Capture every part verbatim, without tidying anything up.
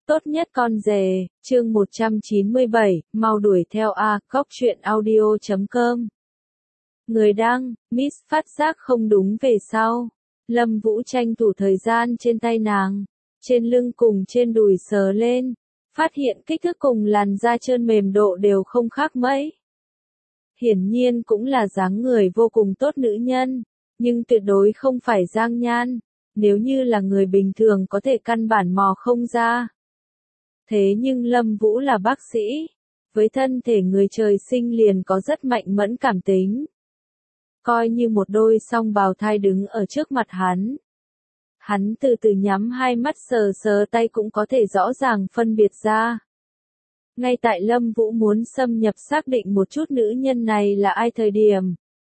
Tốt nhất con rể, chương một trăm chín mươi bảy, mau đuổi theo a cóc truyện audio chấm com. Người đăng, Miss phát giác không đúng về sau. Lâm Vũ tranh thủ thời gian trên tay nàng, trên lưng cùng trên đùi sờ lên, phát hiện kích thước cùng làn da trơn mềm độ đều không khác mấy. Hiển nhiên cũng là dáng người vô cùng tốt nữ nhân, nhưng tuyệt đối không phải Giang Nhan, nếu như là người bình thường có thể căn bản mò không ra. Thế nhưng Lâm Vũ là bác sĩ, với thân thể người trời sinh liền có rất mạnh mẫn cảm tính. Coi như một đôi song bào thai đứng ở trước mặt hắn. Hắn từ từ nhắm hai mắt sờ sờ tay cũng có thể rõ ràng phân biệt ra. Ngay tại Lâm Vũ muốn xâm nhập xác định một chút nữ nhân này là ai thời điểm.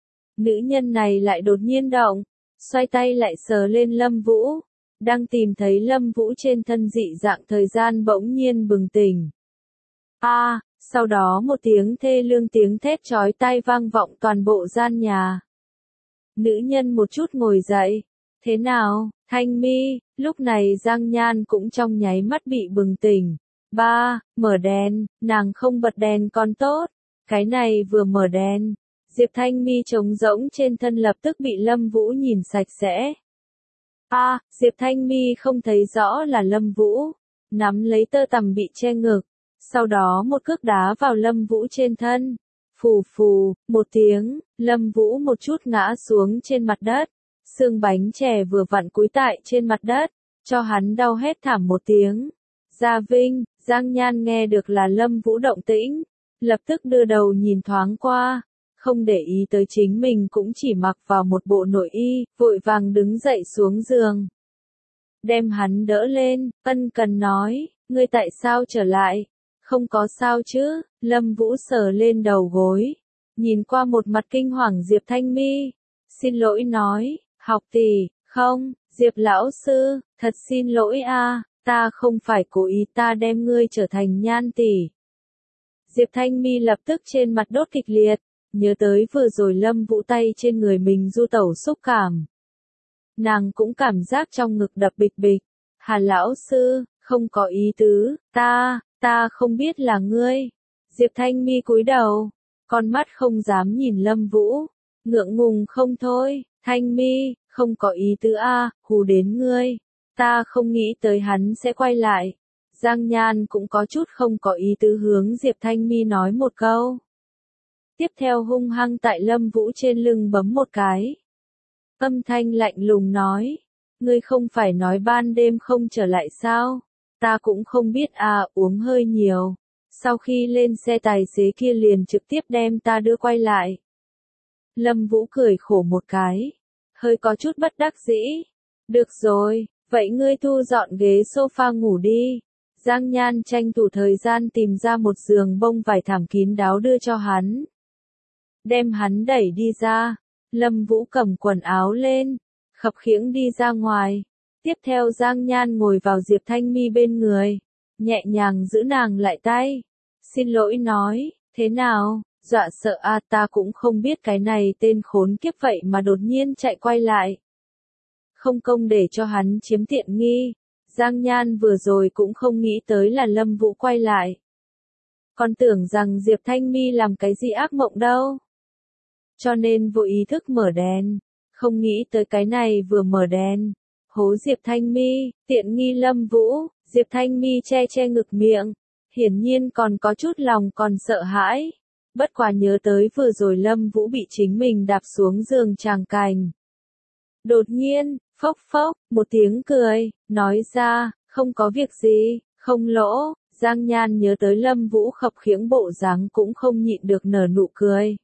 Nữ nhân này lại đột nhiên động, xoay tay lại sờ lên Lâm Vũ. Đang tìm thấy Lâm Vũ trên thân dị dạng thời gian bỗng nhiên bừng tỉnh. A, à, sau đó một tiếng thê lương tiếng thét chói tai vang vọng toàn bộ gian nhà. Nữ nhân một chút ngồi dậy. Thế nào, Thanh Mi? Lúc này Giang Nhan cũng trong nháy mắt bị bừng tỉnh. Ba, mở đèn, nàng không bật đèn còn tốt. Cái này vừa mở đèn, Diệp Thanh Mi trống rỗng trên thân lập tức bị Lâm Vũ nhìn sạch sẽ. A, à, Diệp Thanh Mi không thấy rõ là Lâm Vũ, nắm lấy tơ tằm bị che ngực, sau đó một cước đá vào Lâm Vũ trên thân. Phù phù, một tiếng, Lâm Vũ một chút ngã xuống trên mặt đất, xương bánh chè vừa vặn cúi tại trên mặt đất, cho hắn đau hét thảm một tiếng. Gia Vinh, Giang Nhan nghe được là Lâm Vũ động tĩnh, lập tức đưa đầu nhìn thoáng qua. Không để ý tới chính mình cũng chỉ mặc vào một bộ nội y, vội vàng đứng dậy xuống giường. Đem hắn đỡ lên, ân cần nói, ngươi tại sao trở lại? Không có sao chứ? Lâm Vũ sờ lên đầu gối, nhìn qua một mặt kinh hoàng Diệp Thanh Mi. Xin lỗi nói, học tỷ, không, Diệp lão sư, thật xin lỗi a, ta không phải cố ý, ta đem ngươi trở thành Nhan tỷ. Diệp Thanh Mi lập tức trên mặt đốt kịch liệt. Nhớ tới vừa rồi Lâm Vũ tay trên người mình du tẩu xúc cảm. Nàng cũng cảm giác trong ngực đập bịch bịch. Hà lão sư, không có ý tứ, ta, ta không biết là ngươi. Diệp Thanh Mi cúi đầu, con mắt không dám nhìn Lâm Vũ, ngượng ngùng không thôi. Thanh Mi, không có ý tứ a, hù đến ngươi. Ta không nghĩ tới hắn sẽ quay lại. Giang Nhan cũng có chút không có ý tứ hướng Diệp Thanh Mi nói một câu. Tiếp theo hung hăng tại Lâm Vũ trên lưng bấm một cái. Âm thanh lạnh lùng nói, ngươi không phải nói ban đêm không trở lại sao? Ta cũng không biết à, uống hơi nhiều. Sau khi lên xe tài xế kia liền trực tiếp đem ta đưa quay lại. Lâm Vũ cười khổ một cái, hơi có chút bất đắc dĩ. Được rồi, vậy ngươi thu dọn ghế sofa ngủ đi. Giang Nhan tranh thủ thời gian tìm ra một giường bông vải thảm kín đáo đưa cho hắn. Đem hắn đẩy đi ra, Lâm Vũ cầm quần áo lên, khập khiễng đi ra ngoài. Tiếp theo Giang Nhan ngồi vào Diệp Thanh Mi bên người, nhẹ nhàng giữ nàng lại tay. Xin lỗi nói, thế nào, dọa sợ a, ta cũng không biết cái này tên khốn kiếp vậy mà đột nhiên chạy quay lại. Không công để cho hắn chiếm tiện nghi, Giang Nhan vừa rồi cũng không nghĩ tới là Lâm Vũ quay lại. Còn tưởng rằng Diệp Thanh Mi làm cái gì ác mộng đâu. Cho nên vô ý thức mở đèn, không nghĩ tới cái này vừa mở đèn. Hố Diệp Thanh Mi, tiện nghi Lâm Vũ. Diệp Thanh Mi che che ngực miệng, hiển nhiên còn có chút lòng còn sợ hãi. Bất quá nhớ tới vừa rồi Lâm Vũ bị chính mình đạp xuống giường tràng cảnh. Đột nhiên, phốc phốc, một tiếng cười, nói ra, không có việc gì, không lỗ. Giang Nhan nhớ tới Lâm Vũ khập khiễng bộ dáng cũng không nhịn được nở nụ cười.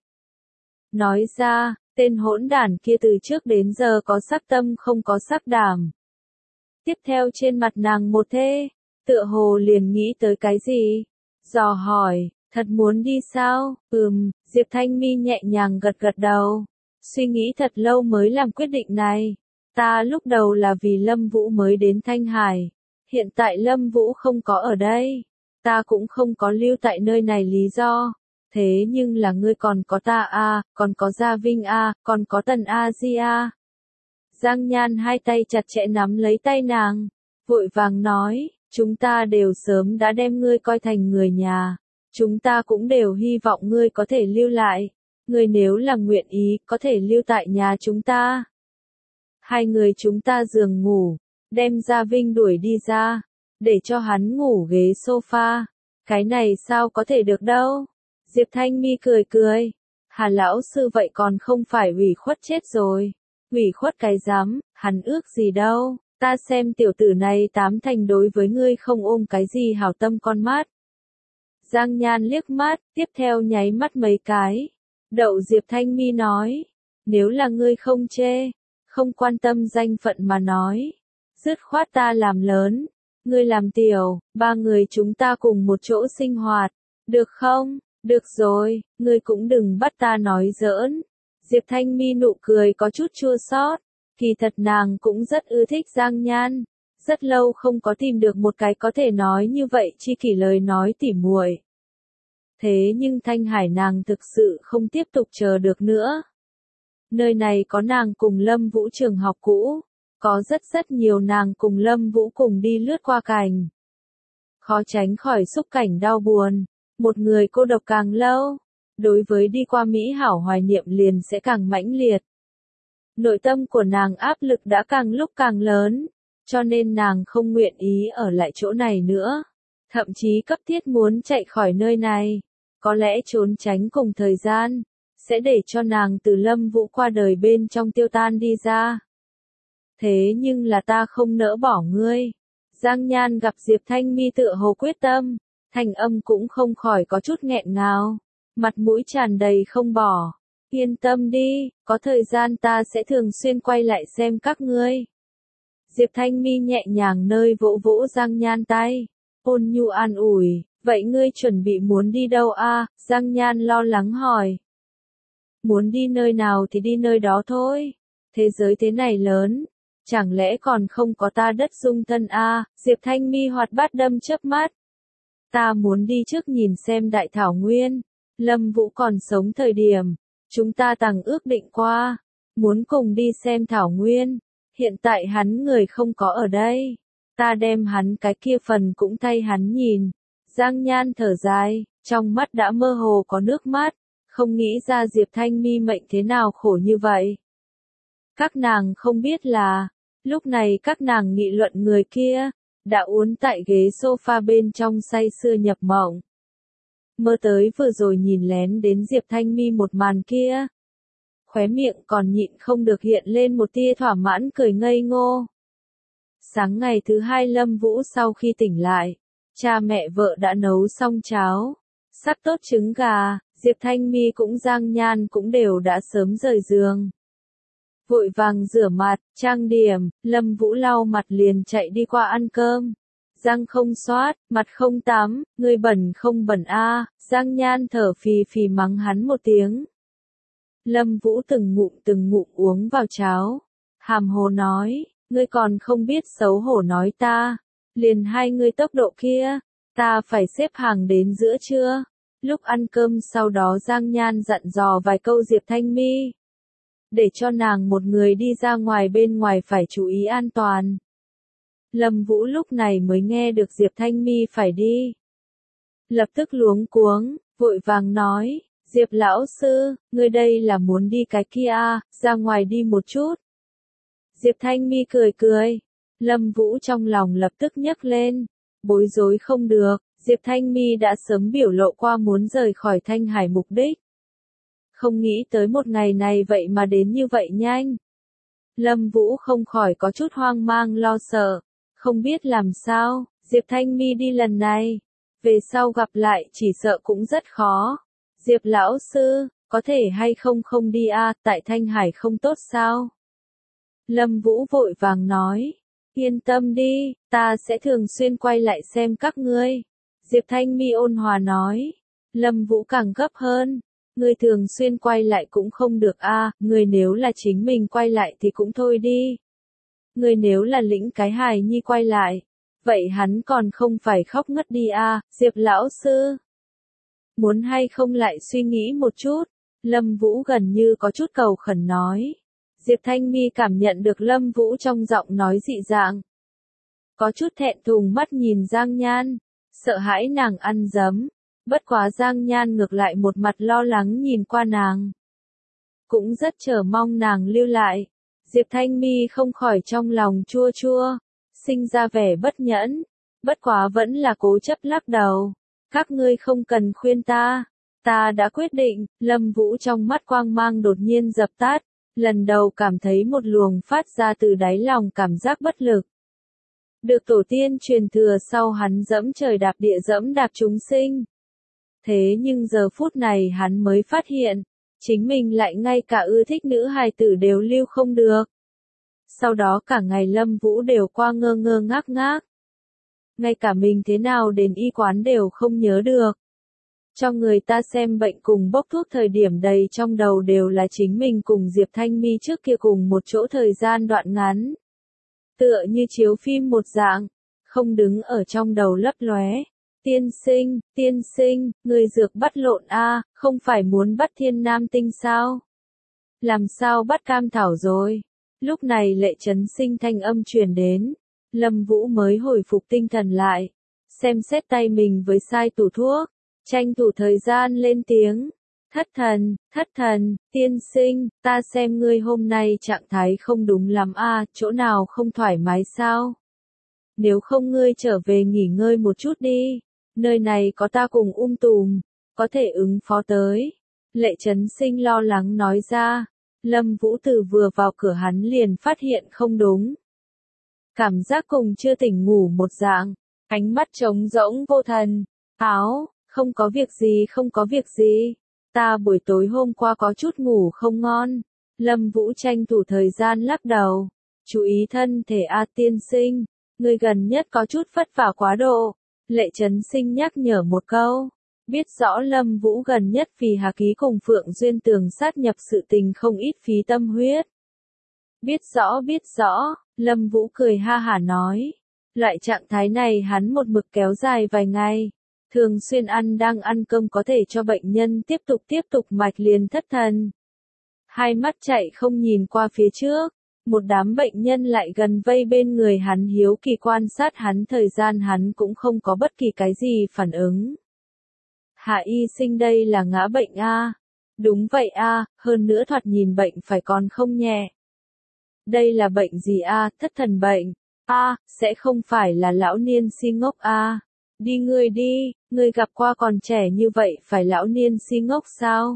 Nói ra, tên hỗn đản kia từ trước đến giờ có sắc tâm không có sắc đảm. Tiếp theo trên mặt nàng một thê, tựa hồ liền nghĩ tới cái gì? Dò hỏi, thật muốn đi sao? Ừm, Diệp Thanh Mi nhẹ nhàng gật gật đầu. Suy nghĩ thật lâu mới làm quyết định này. Ta lúc đầu là vì Lâm Vũ mới đến Thanh Hải. Hiện tại Lâm Vũ không có ở đây. Ta cũng không có lưu tại nơi này lý do. Thế nhưng là ngươi còn có ta a, còn có Gia Vinh a, còn có Tần A Di a. Giang Nhan hai tay chặt chẽ nắm lấy tay nàng, vội vàng nói, Chúng ta đều sớm đã đem ngươi coi thành người nhà. Chúng ta cũng đều hy vọng ngươi có thể lưu lại. Ngươi nếu là nguyện ý, có thể lưu tại nhà chúng ta. Hai người chúng ta giường ngủ, đem Gia Vinh đuổi đi ra, để cho hắn ngủ ghế sofa. Cái này sao có thể được đâu. Diệp Thanh Mi cười cười. Hà lão sư vậy còn không phải ủy khuất chết rồi. Ủy khuất cái dám, hắn ước gì đâu. Ta xem tiểu tử này tám thành đối với ngươi không ôm cái gì hảo tâm con mắt. Giang Nhan liếc mắt, tiếp theo nháy mắt mấy cái. Đậu Diệp Thanh Mi nói. Nếu là ngươi không chê, không quan tâm danh phận mà nói. Dứt khoát ta làm lớn, ngươi làm tiểu, ba người chúng ta cùng một chỗ sinh hoạt. Được không? Được rồi, ngươi cũng đừng bắt ta nói giỡn. Diệp Thanh Mi nụ cười có chút chua xót. Kỳ thật nàng cũng rất ưa thích Giang Nhan. Rất lâu không có tìm được một cái có thể nói như vậy chi kỷ lời nói tỉ muội. Thế nhưng Thanh Hải nàng thực sự không tiếp tục chờ được nữa. Nơi này có nàng cùng Lâm Vũ trường học cũ. Có rất rất nhiều nàng cùng Lâm Vũ cùng đi lướt qua cảnh. Khó tránh khỏi xúc cảnh đau buồn. Một người cô độc càng lâu, đối với đi qua Mỹ hảo hoài niệm liền sẽ càng mãnh liệt. Nội tâm của nàng áp lực đã càng lúc càng lớn, cho nên nàng không nguyện ý ở lại chỗ này nữa. Thậm chí cấp thiết muốn chạy khỏi nơi này. Có lẽ trốn tránh cùng thời gian, sẽ để cho nàng từ Lâm Vũ qua đời bên trong tiêu tan đi ra. Thế nhưng là ta không nỡ bỏ ngươi. Giang Nhan gặp Diệp Thanh Mi tựa hồ quyết tâm, thanh âm cũng không khỏi có chút nghẹn ngào, mặt mũi tràn đầy không bỏ. Yên tâm đi, có thời gian ta sẽ thường xuyên quay lại xem các ngươi. Diệp Thanh Mi nhẹ nhàng nơi vỗ vỗ Giang Nhan tay, ôn nhu an ủi, vậy ngươi chuẩn bị muốn đi đâu a? Giang Nhan lo lắng hỏi. Muốn đi nơi nào thì đi nơi đó thôi, thế giới thế này lớn, chẳng lẽ còn không có ta đất dung thân a? Diệp Thanh Mi hoạt bát đâm chớp mắt. Ta muốn đi trước nhìn xem Đại Thảo Nguyên, Lâm Vũ còn sống thời điểm, chúng ta từng ước định qua, muốn cùng đi xem Thảo Nguyên, hiện tại hắn người không có ở đây, ta đem hắn cái kia phần cũng thay hắn nhìn. Giang Nhan thở dài, trong mắt đã mơ hồ có nước mắt, không nghĩ ra Diệp Thanh Mi mệnh thế nào khổ như vậy. Các nàng không biết là, lúc này các nàng nghị luận người kia, đã uốn tại ghế sofa bên trong say sưa nhập mộng. Mơ tới vừa rồi nhìn lén đến Diệp Thanh Mi một màn kia. Khóe miệng còn nhịn không được hiện lên một tia thỏa mãn cười ngây ngô. Sáng ngày thứ hai Lâm Vũ sau khi tỉnh lại, cha mẹ vợ đã nấu xong cháo, sắc tốt trứng gà, Diệp Thanh Mi cũng Giang Nhan cũng đều đã sớm rời giường. Vội vàng rửa mặt, trang điểm, Lâm Vũ lau mặt liền chạy đi qua ăn cơm. Răng không xoát, mặt không tắm, người bẩn không bẩn a? Giang Nhan thở phì phì mắng hắn một tiếng. Lâm Vũ từng ngụm từng ngụm uống vào cháo, hàm hồ nói, ngươi còn không biết xấu hổ nói ta, liền hai ngươi tốc độ kia, ta phải xếp hàng đến giữa trưa. Lúc ăn cơm sau đó Giang Nhan dặn dò vài câu Diệp Thanh Mi, để cho nàng một người đi ra ngoài bên ngoài phải chú ý an toàn. Lâm Vũ lúc này mới nghe được Diệp Thanh Mi phải đi. Lập tức luống cuống, vội vàng nói, Diệp lão sư, ngươi đây là muốn đi cái kia à, ra ngoài đi một chút. Diệp Thanh Mi cười cười, Lâm Vũ trong lòng lập tức nhấc lên, bối rối không được, Diệp Thanh Mi đã sớm biểu lộ qua muốn rời khỏi Thanh Hải mục đích. Không nghĩ tới một ngày này vậy mà đến như vậy nhanh. Lâm Vũ không khỏi có chút hoang mang lo sợ, không biết làm sao, Diệp Thanh Mi đi lần này, về sau gặp lại chỉ sợ cũng rất khó. Diệp lão sư, có thể hay không không đi a, tại Thanh Hải không tốt sao? Lâm Vũ vội vàng nói, yên tâm đi, ta sẽ thường xuyên quay lại xem các ngươi. Diệp Thanh Mi ôn hòa nói, Lâm Vũ càng gấp hơn, ngươi thường xuyên quay lại cũng không được a, ngươi nếu là chính mình quay lại thì cũng thôi đi. Ngươi nếu là lĩnh cái hài nhi quay lại, vậy hắn còn không phải khóc ngất đi a, Diệp lão sư. Muốn hay không lại suy nghĩ một chút, Lâm Vũ gần như có chút cầu khẩn nói. Diệp Thanh Mi cảm nhận được Lâm Vũ trong giọng nói dị dạng. có chút thẹn thùng mắt nhìn Giang Nhan, sợ hãi nàng ăn dấm. Bất quá Giang Nhan ngược lại một mặt lo lắng nhìn qua nàng. Cũng rất chờ mong nàng lưu lại. Diệp Thanh Mi không khỏi trong lòng chua chua, sinh ra vẻ bất nhẫn. Bất quá vẫn là cố chấp lắc đầu. Các ngươi không cần khuyên ta. Ta đã quyết định. Lâm Vũ trong mắt quang mang đột nhiên dập tắt. Lần đầu cảm thấy một luồng phát ra từ đáy lòng cảm giác bất lực. Được tổ tiên truyền thừa sau hắn dẫm trời đạp địa dẫm đạp chúng sinh. Thế nhưng giờ phút này hắn mới phát hiện, chính mình lại ngay cả ưa thích nữ hài tử đều lưu không được. Sau đó cả ngày Lâm Vũ đều qua ngơ ngơ ngác ngác. Ngay cả mình thế nào đến y quán đều không nhớ được. Cho người ta xem bệnh cùng bốc thuốc thời điểm đầy trong đầu đều là chính mình cùng Diệp Thanh Mi trước kia cùng một chỗ thời gian đoạn ngắn. Tựa như chiếu phim một dạng, không đứng ở trong đầu lấp lóe. Tiên sinh, tiên sinh, người dược bắt lộn a, không phải muốn bắt thiên nam tinh sao? Làm sao bắt cam thảo rồi? Lúc này Lệ Chấn Sinh thanh âm truyền đến, Lâm Vũ mới hồi phục tinh thần lại, xem xét tay mình với sai tủ thuốc, tranh thủ thời gian lên tiếng. Thất thần, thất thần, tiên sinh, ta xem ngươi hôm nay trạng thái không đúng lắm a, chỗ nào không thoải mái sao? Nếu không ngươi trở về nghỉ ngơi một chút đi, nơi này có ta cùng um tùm, có thể ứng phó tới. Lệ Chấn Sinh lo lắng nói ra, Lâm Vũ từ vừa vào cửa hắn liền phát hiện không đúng. Cảm giác cùng chưa tỉnh ngủ một dạng, ánh mắt trống rỗng vô thần, áo, không có việc gì không có việc gì. Ta buổi tối hôm qua có chút ngủ không ngon. Lâm Vũ tranh thủ thời gian lắc đầu. Chú ý thân thể a tiên sinh. Người gần nhất có chút vất vả quá độ. Lệ Chấn Sinh nhắc nhở một câu. Biết rõ Lâm Vũ gần nhất vì Hà Ký cùng Phượng Duyên Tường sát nhập sự tình không ít phí tâm huyết. Biết rõ biết rõ, Lâm Vũ cười ha hả nói. Loại trạng thái này hắn một mực kéo dài vài ngày. Thường xuyên ăn đang ăn cơm có thể cho bệnh nhân tiếp tục tiếp tục mạch liền thất thần. Hai mắt chạy không nhìn qua phía trước, một đám bệnh nhân lại gần vây bên người hắn hiếu kỳ quan sát hắn thời gian hắn cũng không có bất kỳ cái gì phản ứng. Hạ y sinh đây là ngã bệnh a? Đúng vậy a, hơn nữa thoạt nhìn bệnh phải còn không nhẹ. Đây là bệnh gì a? Thất thần bệnh. A, sẽ không phải là lão niên si ngốc a? Đi ngươi đi, ngươi gặp qua còn trẻ như vậy phải lão niên si ngốc sao?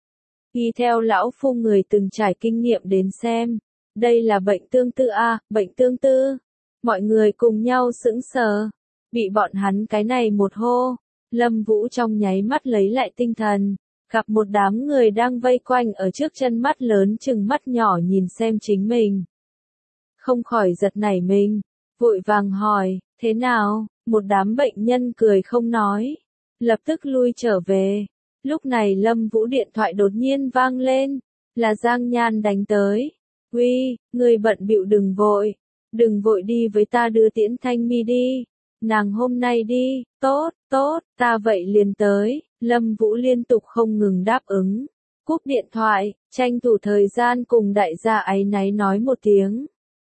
Y theo lão phu người từng trải kinh nghiệm đến xem, đây là bệnh tương tư a, bệnh tương tư. Mọi người cùng nhau sững sờ, bị bọn hắn cái này một hô, Lâm Vũ trong nháy mắt lấy lại tinh thần, gặp một đám người đang vây quanh ở trước chân mắt lớn chừng mắt nhỏ nhìn xem chính mình. Không khỏi giật nảy mình, vội vàng hỏi, thế nào? Một đám bệnh nhân cười không nói, lập tức lui trở về. Lúc này Lâm Vũ điện thoại đột nhiên vang lên, là Giang Nhan đánh tới. Uy, người bận bịu đừng vội, đừng vội đi với ta đưa Tiễn Thanh Mi đi. Nàng hôm nay đi, tốt, tốt, ta vậy liền tới. Lâm Vũ liên tục không ngừng đáp ứng, cúp điện thoại, tranh thủ thời gian cùng đại gia áy náy nói một tiếng.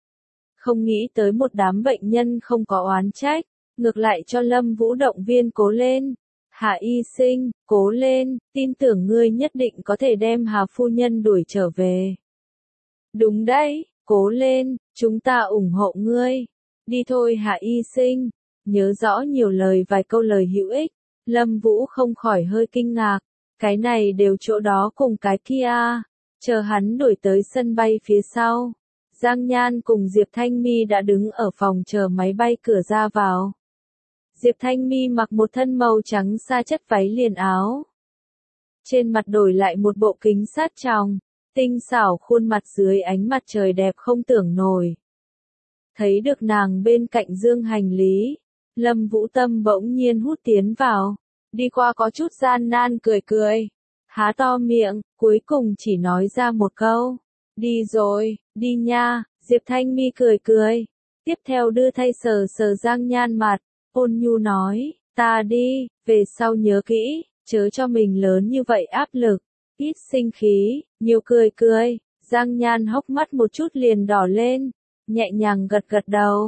Không nghĩ tới một đám bệnh nhân không có oán trách. Ngược lại cho Lâm Vũ động viên cố lên. Hạ y sinh, cố lên, tin tưởng ngươi nhất định có thể đem Hà phu nhân đuổi trở về. Đúng đấy, cố lên, chúng ta ủng hộ ngươi. Đi thôi Hạ y sinh, nhớ rõ nhiều lời vài câu lời hữu ích. Lâm Vũ không khỏi hơi kinh ngạc, cái này đều chỗ đó cùng cái kia. Chờ hắn đuổi tới sân bay phía sau. Giang Nhan cùng Diệp Thanh Mi đã đứng ở phòng chờ máy bay cửa ra vào. Diệp Thanh Mi mặc một thân màu trắng sa chất váy liền áo. Trên mặt đổi lại một bộ kính sát tròng, tinh xảo khuôn mặt dưới ánh mặt trời đẹp không tưởng nổi. Thấy được nàng bên cạnh dương hành lý, Lâm Vũ Tâm bỗng nhiên hút tiến vào, đi qua có chút gian nan cười cười, há to miệng, cuối cùng chỉ nói ra một câu, đi rồi, đi nha. Diệp Thanh Mi cười cười, tiếp theo đưa tay sờ sờ Giang Nhan mặt. Ôn nhu nói, ta đi, về sau nhớ kỹ, chớ cho mình lớn như vậy áp lực, ít sinh khí, nhiều cười cười. Giang Nhan hốc mắt một chút liền đỏ lên, nhẹ nhàng gật gật đầu.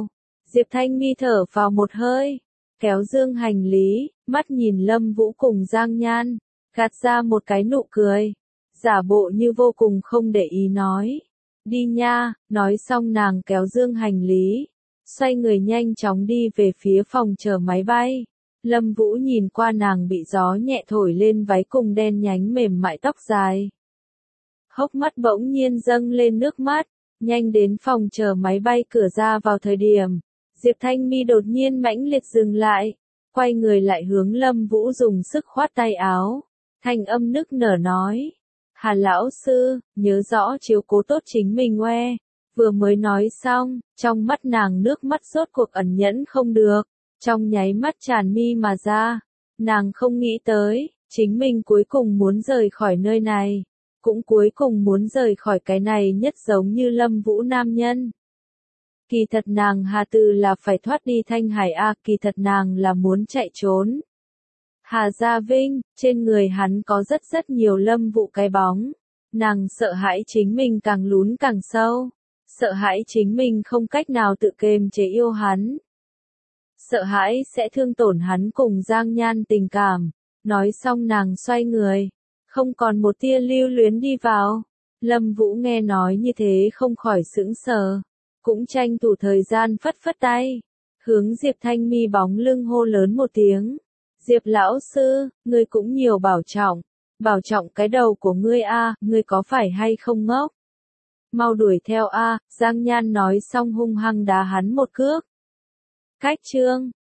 Diệp Thanh Mi thở vào một hơi, kéo dương hành lý, mắt nhìn Lâm Vũ cùng Giang Nhan, gạt ra một cái nụ cười, giả bộ như vô cùng không để ý nói. Đi nha, nói xong nàng kéo dương hành lý, xoay người nhanh chóng đi về phía phòng chờ máy bay. Lâm Vũ nhìn qua nàng bị gió nhẹ thổi lên váy cùng đen nhánh mềm mại tóc dài. Hốc mắt bỗng nhiên dâng lên nước mắt, nhanh đến phòng chờ máy bay cửa ra vào thời điểm. Diệp Thanh Mi đột nhiên mãnh liệt dừng lại, quay người lại hướng Lâm Vũ dùng sức khoát tay áo, thanh âm nức nở nói. Hà lão sư, nhớ rõ chiếu cố tốt chính mình oe. Vừa mới nói xong, trong mắt nàng nước mắt rốt cuộc ẩn nhẫn không được, trong nháy mắt tràn mi mà ra. Nàng không nghĩ tới, chính mình cuối cùng muốn rời khỏi nơi này, cũng cuối cùng muốn rời khỏi cái này nhất giống như Lâm Vũ nam nhân. Kỳ thật nàng Hà Từ là phải thoát đi Thanh Hải a, kỳ thật nàng là muốn chạy trốn. Hà Gia Vinh, trên người hắn có rất rất nhiều Lâm Vũ cái bóng. Nàng sợ hãi chính mình càng lún càng sâu. Sợ hãi chính mình không cách nào tự kiềm chế yêu hắn. Sợ hãi sẽ thương tổn hắn cùng Giang Nhan tình cảm. Nói xong nàng xoay người, không còn một tia lưu luyến đi vào. Lâm Vũ nghe nói như thế không khỏi sững sờ, cũng tranh thủ thời gian phất phất tay, hướng Diệp Thanh Mi bóng lưng hô lớn một tiếng. Diệp lão sư, ngươi cũng nhiều bảo trọng, bảo trọng cái đầu của ngươi a, ngươi có phải hay không ngốc? Mau đuổi theo a, Giang Nhan nói xong hung hăng đá hắn một cước. Cách chương